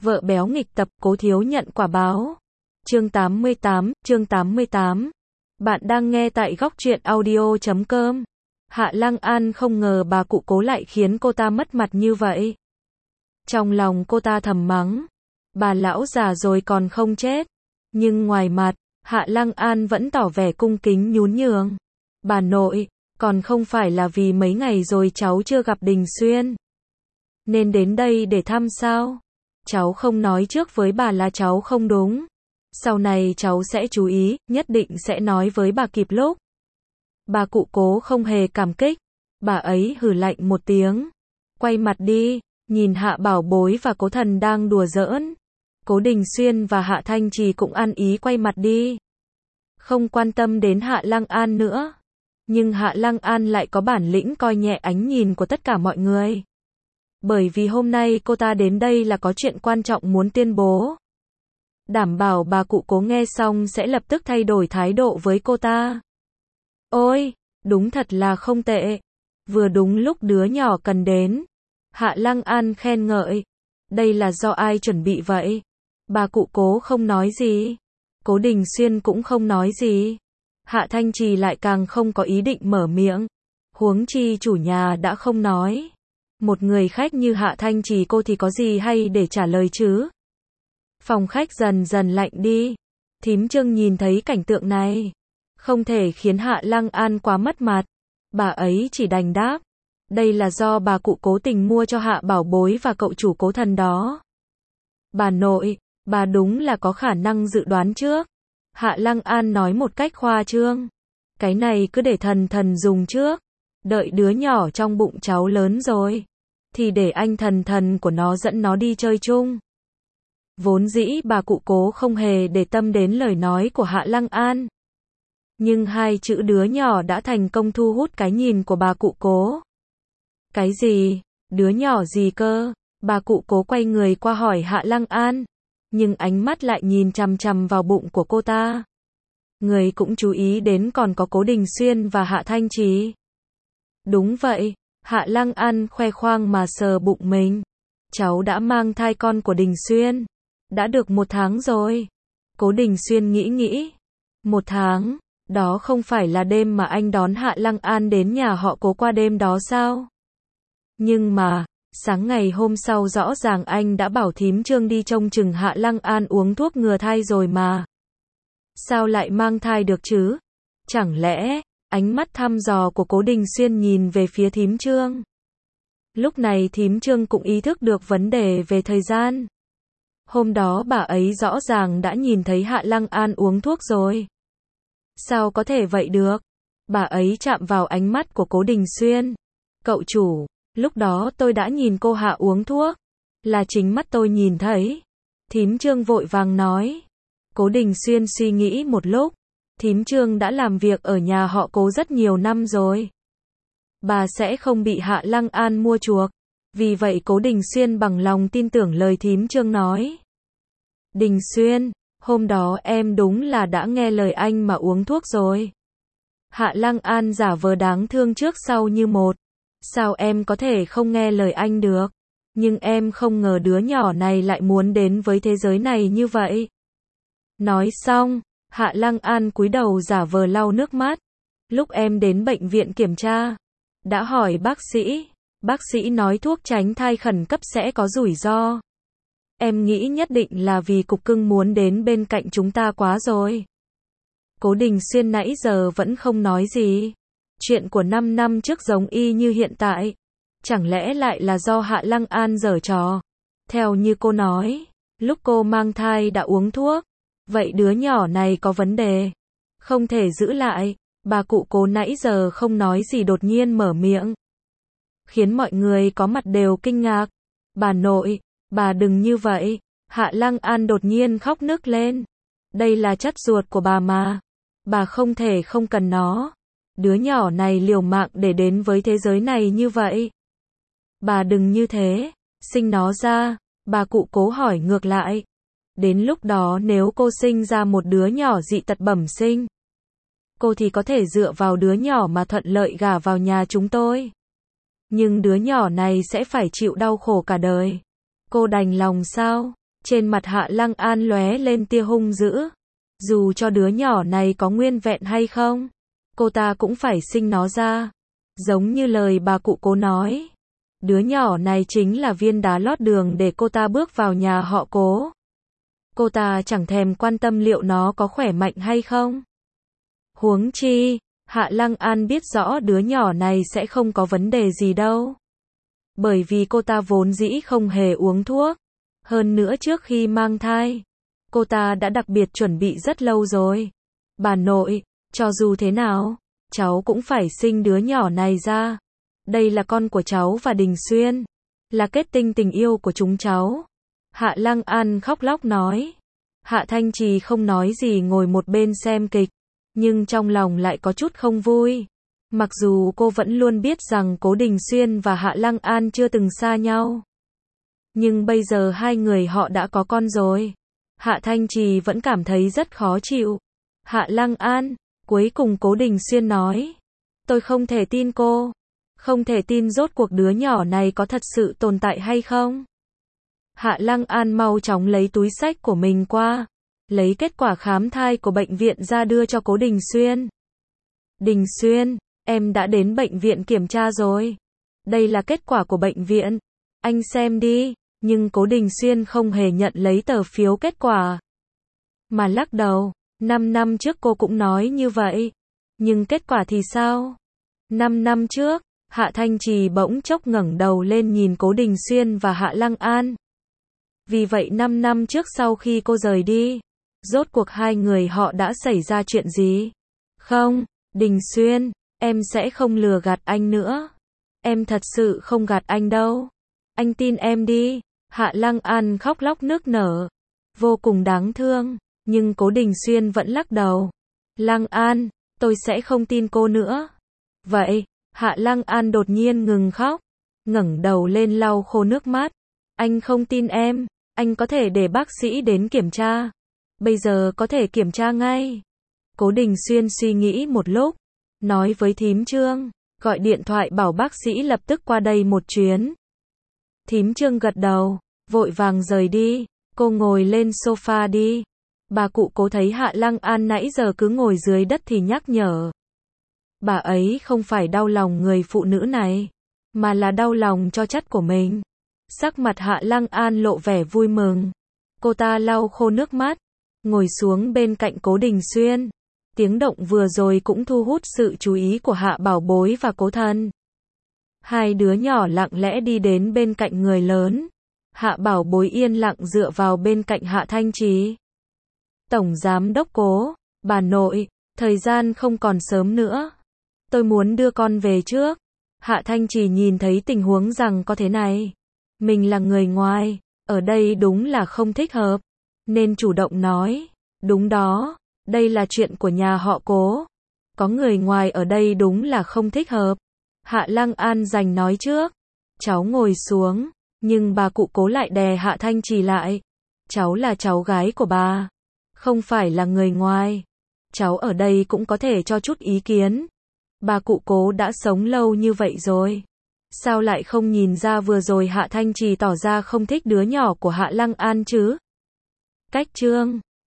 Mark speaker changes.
Speaker 1: Vợ béo nghịch tập, cố thiếu nhận quả báo. Chương 88. Bạn đang nghe tại góc truyện audio.com. Hạ Lăng An không ngờ bà cụ Cố lại khiến cô ta mất mặt như vậy. Trong lòng cô ta thầm mắng, bà lão già rồi còn không chết. Nhưng ngoài mặt, Hạ Lăng An vẫn tỏ vẻ cung kính nhún nhường. Bà nội, còn không phải là vì mấy ngày rồi cháu chưa gặp Đình Xuyên, nên đến đây để thăm sao? Cháu không nói trước với bà là cháu không đúng. Sau này cháu sẽ chú ý, nhất định sẽ nói với bà kịp lúc. Bà cụ Cố không hề cảm kích. Bà ấy hừ lạnh một tiếng. Quay mặt đi, nhìn Hạ Bảo Bối và Cố Thần đang đùa giỡn. Cố Đình Xuyên và Hạ Thanh Trì cũng ăn ý quay mặt đi. Không quan tâm đến Hạ Lăng An nữa. Nhưng Hạ Lăng An lại có bản lĩnh coi nhẹ ánh nhìn của tất cả mọi người. Bởi vì hôm nay cô ta đến đây là có chuyện quan trọng muốn tuyên bố. Đảm bảo bà cụ Cố nghe xong sẽ lập tức thay đổi thái độ với cô ta. Ôi, đúng thật là không tệ. Vừa đúng lúc đứa nhỏ cần đến. Hạ Lăng An khen ngợi. Đây là do ai chuẩn bị vậy? Bà cụ Cố không nói gì. Cố Đình Xuyên cũng không nói gì. Hạ Thanh Trì lại càng không có ý định mở miệng. Huống chi chủ nhà đã không nói. Một người khách như Hạ Thanh Trì cô thì có gì hay để trả lời chứ? Phòng khách dần dần lạnh đi. Thím Trương nhìn thấy cảnh tượng này, không thể khiến Hạ Lăng An quá mất mặt. Bà ấy chỉ đành đáp. Đây là do bà cụ cố tình mua cho Hạ Bảo Bối và cậu chủ Cố Thần đó. Bà nội, bà đúng là có khả năng dự đoán trước. Hạ Lăng An nói một cách khoa trương. Cái này cứ để thần dùng trước. Đợi đứa nhỏ trong bụng cháu lớn rồi, thì để anh thần của nó dẫn nó đi chơi chung. Vốn dĩ bà cụ Cố không hề để tâm đến lời nói của Hạ Lăng An. Nhưng hai chữ đứa nhỏ đã thành công thu hút cái nhìn của bà cụ Cố. Cái gì? Đứa nhỏ gì cơ? Bà cụ Cố quay người qua hỏi Hạ Lăng An. Nhưng ánh mắt lại nhìn chằm chằm vào bụng của cô ta. Người cũng chú ý đến còn có Cố Đình Xuyên và Hạ Thanh Trì. Đúng vậy, Hạ Lăng An khoe khoang mà sờ bụng mình. Cháu đã mang thai con của Đình Xuyên. Đã được 1 tháng rồi. Cố Đình Xuyên nghĩ. 1 tháng, đó không phải là đêm mà anh đón Hạ Lăng An đến nhà họ Cố qua đêm đó sao? Nhưng mà, sáng ngày hôm sau rõ ràng anh đã bảo thím Trương đi trông chừng Hạ Lăng An uống thuốc ngừa thai rồi mà. Sao lại mang thai được chứ? Chẳng lẽ, ánh mắt thăm dò của Cố Đình Xuyên nhìn về phía thím Trương. Lúc này thím Trương cũng ý thức được vấn đề về thời gian. Hôm đó bà ấy rõ ràng đã nhìn thấy Hạ Lăng An uống thuốc rồi. Sao có thể vậy được? Bà ấy chạm vào ánh mắt của Cố Đình Xuyên. Cậu chủ, lúc đó tôi đã nhìn cô Hạ uống thuốc. Là chính mắt tôi nhìn thấy. Thím Trương vội vàng nói. Cố Đình Xuyên suy nghĩ một lúc. Thím Trương đã làm việc ở nhà họ Cố rất nhiều năm rồi. Bà sẽ không bị Hạ Lăng An mua chuộc. Vì vậy Cố Đình Xuyên bằng lòng tin tưởng lời thím Trương nói. Đình Xuyên, hôm đó em đúng là đã nghe lời anh mà uống thuốc rồi. Hạ Lăng An giả vờ đáng thương trước sau như một. Sao em có thể không nghe lời anh được? Nhưng em không ngờ đứa nhỏ này lại muốn đến với thế giới này như vậy. Nói xong, Hạ Lăng An cúi đầu giả vờ lau nước mắt. Lúc em đến bệnh viện kiểm tra, đã hỏi bác sĩ nói thuốc tránh thai khẩn cấp sẽ có rủi ro. Em nghĩ nhất định là vì cục cưng muốn đến bên cạnh chúng ta quá rồi. Cố Đình Xuyên nãy giờ vẫn không nói gì. Chuyện của 5 năm trước giống y như hiện tại. Chẳng lẽ lại là do Hạ Lăng An giở trò? Theo như cô nói, lúc cô mang thai đã uống thuốc. Vậy đứa nhỏ này có vấn đề. Không thể giữ lại. Bà cụ Cố nãy giờ không nói gì đột nhiên mở miệng. Khiến mọi người có mặt đều kinh ngạc. Bà nội, bà đừng như vậy. Hạ Lăng An đột nhiên khóc nức lên. Đây là chất ruột của bà mà. Bà không thể không cần nó. Đứa nhỏ này liều mạng để đến với thế giới này như vậy. Bà đừng như thế. Sinh nó ra. Bà cụ Cố hỏi ngược lại. Đến lúc đó nếu cô sinh ra một đứa nhỏ dị tật bẩm sinh, cô thì có thể dựa vào đứa nhỏ mà thuận lợi gả vào nhà chúng tôi. Nhưng đứa nhỏ này sẽ phải chịu đau khổ cả đời. Cô đành lòng sao? Trên mặt Hạ Lăng An lóe lên tia hung dữ. Dù cho đứa nhỏ này có nguyên vẹn hay không, cô ta cũng phải sinh nó ra. Giống như lời bà cụ Cố nói, đứa nhỏ này chính là viên đá lót đường để cô ta bước vào nhà họ Cố. Cô ta chẳng thèm quan tâm liệu nó có khỏe mạnh hay không. Huống chi, Hạ Lăng An biết rõ đứa nhỏ này sẽ không có vấn đề gì đâu. Bởi vì cô ta vốn dĩ không hề uống thuốc. Hơn nữa trước khi mang thai, cô ta đã đặc biệt chuẩn bị rất lâu rồi. Bà nội, cho dù thế nào, cháu cũng phải sinh đứa nhỏ này ra. Đây là con của cháu và Đình Xuyên, là kết tinh tình yêu của chúng cháu. Hạ Lăng An khóc lóc nói. Hạ Thanh Trì không nói gì ngồi một bên xem kịch, nhưng trong lòng lại có chút không vui. Mặc dù cô vẫn luôn biết rằng Cố Đình Xuyên và Hạ Lăng An chưa từng xa nhau, nhưng bây giờ hai người họ đã có con rồi. Hạ Thanh Trì vẫn cảm thấy rất khó chịu. Hạ Lăng An, cuối cùng Cố Đình Xuyên nói. Tôi không thể tin cô. Không thể tin rốt cuộc đứa nhỏ này có thật sự tồn tại hay không. Hạ Lăng An mau chóng lấy túi xách của mình qua, lấy kết quả khám thai của bệnh viện ra đưa cho Cố Đình Xuyên. Đình Xuyên, em đã đến bệnh viện kiểm tra rồi. Đây là kết quả của bệnh viện. Anh xem đi. Nhưng Cố Đình Xuyên không hề nhận lấy tờ phiếu kết quả, mà lắc đầu. 5 năm trước cô cũng nói như vậy. Nhưng kết quả thì sao? 5 năm trước, Hạ Thanh Trì bỗng chốc ngẩng đầu lên nhìn Cố Đình Xuyên và Hạ Lăng An. Vì vậy 5 năm trước sau khi cô rời đi, rốt cuộc hai người họ đã xảy ra chuyện gì? Không, Đình Xuyên, em sẽ không lừa gạt anh nữa. Em thật sự không gạt anh đâu. Anh tin em đi. Hạ Lăng An khóc lóc nức nở, vô cùng đáng thương, nhưng Cố Đình Xuyên vẫn lắc đầu. Lăng An, tôi sẽ không tin cô nữa. Vậy, Hạ Lăng An đột nhiên ngừng khóc, ngẩng đầu lên lau khô nước mắt. Anh không tin em, anh có thể để bác sĩ đến kiểm tra. Bây giờ có thể kiểm tra ngay. Cố Đình Xuyên suy nghĩ một lúc, nói với thím Trương, gọi điện thoại bảo bác sĩ lập tức qua đây một chuyến. Thím Trương gật đầu, vội vàng rời đi. Cô ngồi lên sofa đi. Bà cụ Cố thấy Hạ Lăng An nãy giờ cứ ngồi dưới đất thì nhắc nhở. Bà ấy không phải đau lòng người phụ nữ này, mà là đau lòng cho chất của mình. Sắc mặt Hạ Lăng An lộ vẻ vui mừng. Cô ta lau khô nước mắt, ngồi xuống bên cạnh Cố Đình Xuyên. Tiếng động vừa rồi cũng thu hút sự chú ý của Hạ Bảo Bối và Cố Thần. Hai đứa nhỏ lặng lẽ đi đến bên cạnh người lớn. Hạ Bảo Bối yên lặng dựa vào bên cạnh Hạ Thanh Trì. Tổng giám đốc Cố, bà nội, thời gian không còn sớm nữa. Tôi muốn đưa con về trước. Hạ Thanh Trì nhìn thấy tình huống rằng có thế này. Mình là người ngoài, ở đây đúng là không thích hợp. Nên chủ động nói. Đúng đó, đây là chuyện của nhà họ Cố. Có người ngoài ở đây đúng là không thích hợp. Hạ Lăng An giành nói trước. Cháu ngồi xuống, nhưng bà cụ Cố lại đè Hạ Thanh Trì lại. Cháu là cháu gái của bà, không phải là người ngoài. Cháu ở đây cũng có thể cho chút ý kiến. Bà cụ Cố đã sống lâu như vậy rồi, sao lại không nhìn ra vừa rồi Hạ Thanh Trì tỏ ra không thích đứa nhỏ của Hạ Lăng An chứ? Cách chương